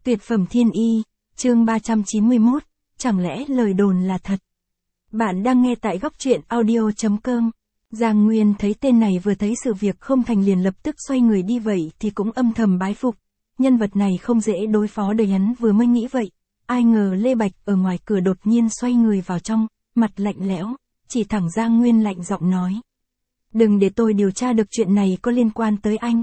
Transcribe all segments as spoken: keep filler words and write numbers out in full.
Tuyệt phẩm thiên y, chương ba trăm chín mươi mốt, chẳng lẽ lời đồn là thật? Bạn đang nghe tại góc truyện audio chấm com. Giang Nguyên thấy tên này vừa thấy sự việc không thành liền lập tức xoay người đi vậy thì cũng âm thầm bái phục. Nhân vật này không dễ đối phó đời hắn vừa mới nghĩ vậy. Ai ngờ Lê Bạch ở ngoài cửa đột nhiên xoay người vào trong, mặt lạnh lẽo, chỉ thẳng Giang Nguyên lạnh giọng nói. Đừng để tôi điều tra được chuyện này có liên quan tới anh.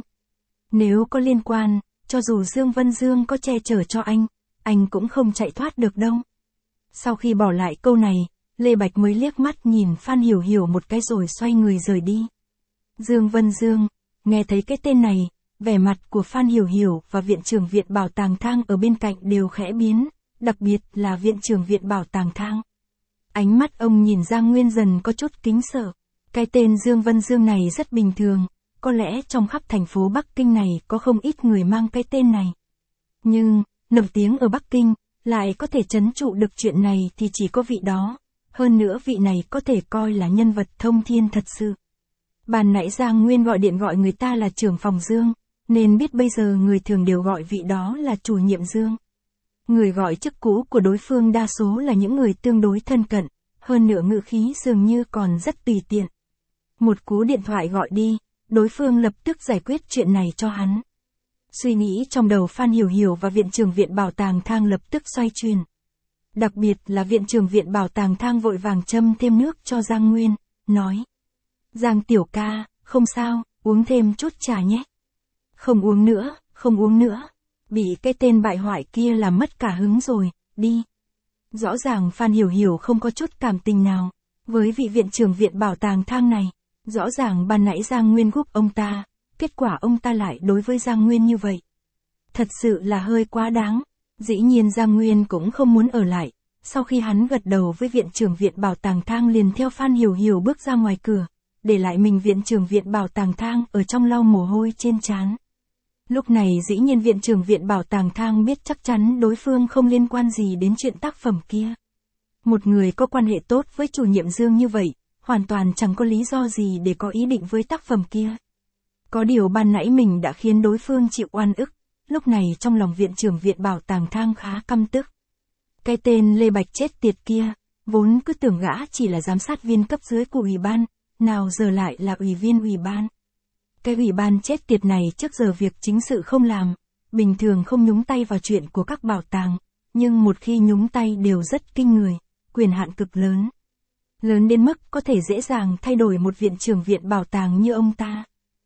Nếu có liên quan, cho dù Dương Vân Dương có che chở cho anh, anh cũng không chạy thoát được đâu. Sau khi bỏ lại câu này, Lê Bạch mới liếc mắt nhìn Phan Hiểu Hiểu một cái rồi xoay người rời đi. Dương Vân Dương, nghe thấy cái tên này, vẻ mặt của Phan Hiểu Hiểu và Viện trưởng Viện Bảo tàng Thang ở bên cạnh đều khẽ biến, đặc biệt là Viện trưởng Viện Bảo tàng Thang. Ánh mắt ông nhìn Giang Nguyên dần có chút kính sợ. Cái tên Dương Vân Dương này rất bình thường, có lẽ trong khắp thành phố Bắc Kinh này có không ít người mang cái tên này. Nhưng, nổi tiếng ở Bắc Kinh, lại có thể trấn trụ được chuyện này thì chỉ có vị đó. Hơn nữa vị này có thể coi là nhân vật thông thiên thật sự. Ban nãy Giang Nguyên gọi điện gọi người ta là trưởng phòng Dương, nên biết bây giờ người thường đều gọi vị đó là chủ nhiệm Dương. Người gọi chức cũ của đối phương đa số là những người tương đối thân cận, hơn nữa ngữ khí dường như còn rất tùy tiện. Một cú điện thoại gọi đi, đối phương lập tức giải quyết chuyện này cho hắn. Suy nghĩ trong đầu Phan Hiểu Hiểu và Viện trưởng Viện Bảo tàng Thang lập tức xoay chuyển. Đặc biệt là Viện trưởng Viện Bảo tàng Thang vội vàng châm thêm nước cho Giang Nguyên, nói. Giang tiểu ca, không sao, uống thêm chút trà nhé. Không uống nữa, không uống nữa. Bị cái tên bại hoại kia làm mất cả hứng rồi, đi. Rõ ràng Phan Hiểu Hiểu không có chút cảm tình nào với vị Viện trưởng Viện Bảo tàng Thang này. Rõ ràng ban nãy Giang Nguyên giúp ông ta, kết quả ông ta lại đối với Giang Nguyên như vậy. Thật sự là hơi quá đáng. Dĩ nhiên Giang Nguyên cũng không muốn ở lại. Sau khi hắn gật đầu với Viện trưởng Viện Bảo tàng Thang liền theo Phan Hiểu Hiểu bước ra ngoài cửa, để lại mình Viện trưởng Viện Bảo tàng Thang ở trong lau mồ hôi trên trán. Lúc này dĩ nhiên Viện trưởng Viện Bảo tàng Thang biết chắc chắn đối phương không liên quan gì đến chuyện tác phẩm kia. Một người có quan hệ tốt với chủ nhiệm Dương như vậy, hoàn toàn chẳng có lý do gì để có ý định với tác phẩm kia. Có điều ban nãy mình đã khiến đối phương chịu oan ức, lúc này trong lòng Viện trưởng Viện Bảo tàng Thang khá căm tức. Cái tên Lê Bạch chết tiệt kia, vốn cứ tưởng gã chỉ là giám sát viên cấp dưới của ủy ban, nào giờ lại là ủy viên ủy ban. Cái ủy ban chết tiệt này trước giờ việc chính sự không làm, bình thường không nhúng tay vào chuyện của các bảo tàng, nhưng một khi nhúng tay đều rất kinh người, quyền hạn cực lớn. Lớn đến mức có thể dễ dàng thay đổi một viện trưởng viện bảo tàng như ông ta.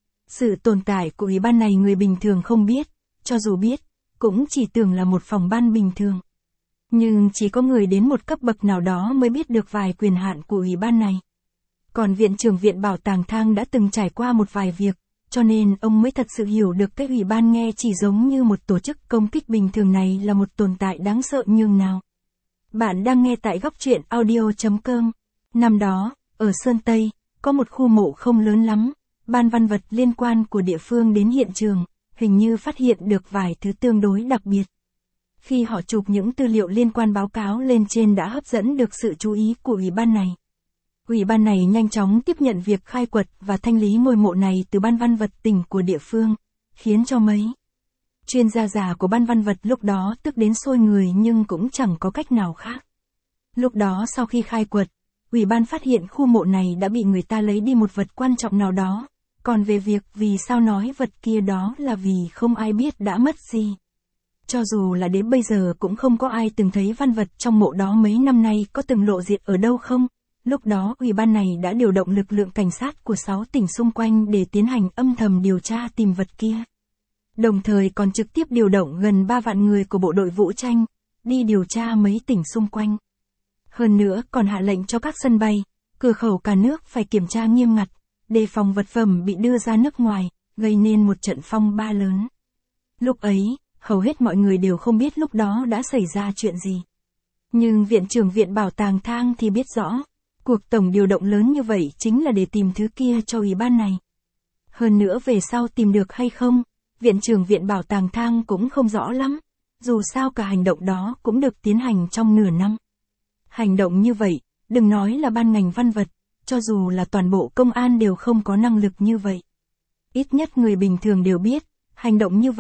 Sự tồn tại của ủy ban này người bình thường không biết, cho dù biết, cũng chỉ tưởng là một phòng ban bình thường. Nhưng chỉ có người đến một cấp bậc nào đó mới biết được vài quyền hạn của ủy ban này. Còn viện trưởng viện bảo tàng Thang đã từng trải qua một vài việc, cho nên ông mới thật sự hiểu được cái ủy ban nghe chỉ giống như một tổ chức công kích bình thường này là một tồn tại đáng sợ nhường nào. Bạn đang nghe tại góc truyện audio chấm com. Năm đó, ở Sơn Tây, có một khu mộ không lớn lắm, ban văn vật liên quan của địa phương đến hiện trường, hình như phát hiện được vài thứ tương đối đặc biệt. Khi họ chụp những tư liệu liên quan báo cáo lên trên đã hấp dẫn được sự chú ý của ủy ban này. Ủy ban này nhanh chóng tiếp nhận việc khai quật và thanh lý ngôi mộ này từ ban văn vật tỉnh của địa phương, khiến cho mấy chuyên gia già của ban văn vật lúc đó tức đến sôi người nhưng cũng chẳng có cách nào khác. Lúc đó sau khi khai quật, ủy ban phát hiện khu mộ này đã bị người ta lấy đi một vật quan trọng nào đó, còn về việc vì sao nói vật kia đó là vì không ai biết đã mất gì. Cho dù là đến bây giờ cũng không có ai từng thấy văn vật trong mộ đó mấy năm nay có từng lộ diện ở đâu không. Lúc đó ủy ban này đã điều động lực lượng cảnh sát của sáu tỉnh xung quanh để tiến hành âm thầm điều tra tìm vật kia. Đồng thời còn trực tiếp điều động gần ba vạn người của bộ đội vũ trang, đi điều tra mấy tỉnh xung quanh. Hơn nữa còn hạ lệnh cho các sân bay, cửa khẩu cả nước phải kiểm tra nghiêm ngặt, đề phòng vật phẩm bị đưa ra nước ngoài, gây nên một trận phong ba lớn. Lúc ấy, hầu hết mọi người đều không biết lúc đó đã xảy ra chuyện gì. Nhưng Viện trưởng Viện Bảo tàng Thang thì biết rõ. Cuộc tổng điều động lớn như vậy chính là để tìm thứ kia cho ủy ban này. Hơn nữa về sau tìm được hay không, Viện trưởng Viện Bảo tàng Thang cũng không rõ lắm. Dù sao cả hành động đó cũng được tiến hành trong nửa năm. Hành động như vậy, đừng nói là ban ngành văn vật, cho dù là toàn bộ công an đều không có năng lực như vậy. Ít nhất người bình thường đều biết, hành động như vậy,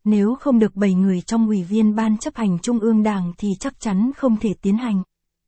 nếu không được bảy người trong ủy viên ban chấp hành Trung ương Đảng thì chắc chắn không thể tiến hành.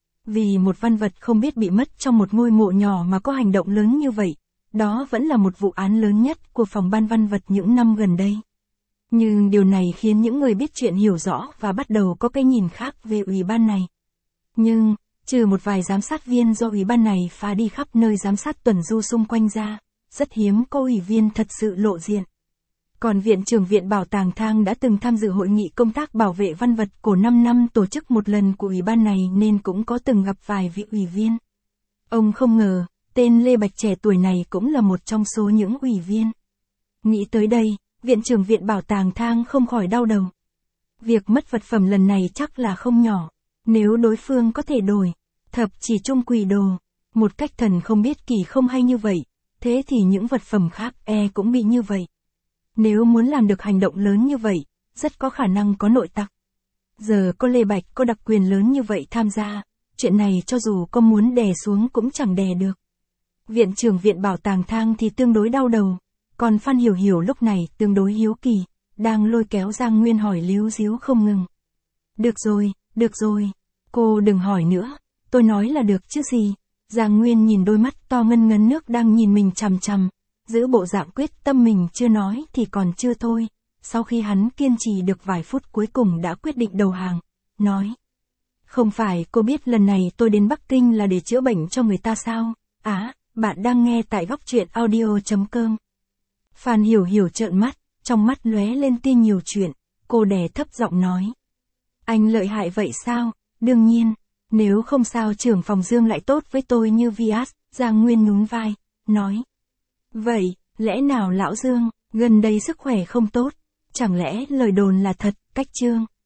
Vì một văn vật không biết bị mất trong một ngôi mộ nhỏ mà có hành động lớn như vậy, đó vẫn là một vụ án lớn nhất của phòng ban văn vật những năm gần đây. Nhưng điều này khiến những người biết chuyện hiểu rõ và bắt đầu có cái nhìn khác về ủy ban này. Nhưng, trừ một vài giám sát viên do ủy ban này phá đi khắp nơi giám sát tuần du xung quanh ra, rất hiếm có ủy viên thật sự lộ diện. Còn Viện trưởng Viện Bảo tàng Thang đã từng tham dự hội nghị công tác bảo vệ văn vật cổ năm năm tổ chức một lần của ủy ban này nên cũng có từng gặp vài vị ủy viên. Ông không ngờ, tên Lê Bạch trẻ tuổi này cũng là một trong số những ủy viên. Nghĩ tới đây, Viện trưởng Viện Bảo tàng Thang không khỏi đau đầu. Việc mất vật phẩm lần này chắc là không nhỏ. Nếu đối phương có thể đổi, thập chỉ trung quỷ đồ, một cách thần không biết kỳ không hay như vậy, thế thì những vật phẩm khác e cũng bị như vậy. Nếu muốn làm được hành động lớn như vậy, rất có khả năng có nội tặc. Giờ có Lê Bạch có đặc quyền lớn như vậy tham gia, chuyện này cho dù có muốn đè xuống cũng chẳng đè được. Viện trưởng Viện Bảo tàng Thang thì tương đối đau đầu, còn Phan Hiểu Hiểu lúc này tương đối hiếu kỳ, đang lôi kéo Giang Nguyên hỏi líu díu không ngừng. Được rồi, được rồi, cô đừng hỏi nữa, tôi nói là được chứ gì. Giang Nguyên nhìn đôi mắt to ngân ngấn nước đang nhìn mình chằm chằm, giữ bộ dạng quyết tâm mình chưa nói thì còn chưa thôi. Sau khi hắn kiên trì được vài phút cuối cùng đã quyết định đầu hàng, nói. Không phải cô biết lần này tôi đến Bắc Kinh là để chữa bệnh cho người ta sao? Á, bạn đang nghe tại góc truyện audio chấm com. Phan Hiểu Hiểu trợn mắt, trong mắt lóe lên tia nhiều chuyện, cô đè thấp giọng nói. Anh lợi hại vậy sao? Đương nhiên, nếu không sao trưởng phòng Dương lại tốt với tôi như Vias. Giang Nguyên nhún vai, nói. Vậy, lẽ nào lão Dương, gần đây sức khỏe không tốt? Chẳng lẽ lời đồn là thật, Cách Trương?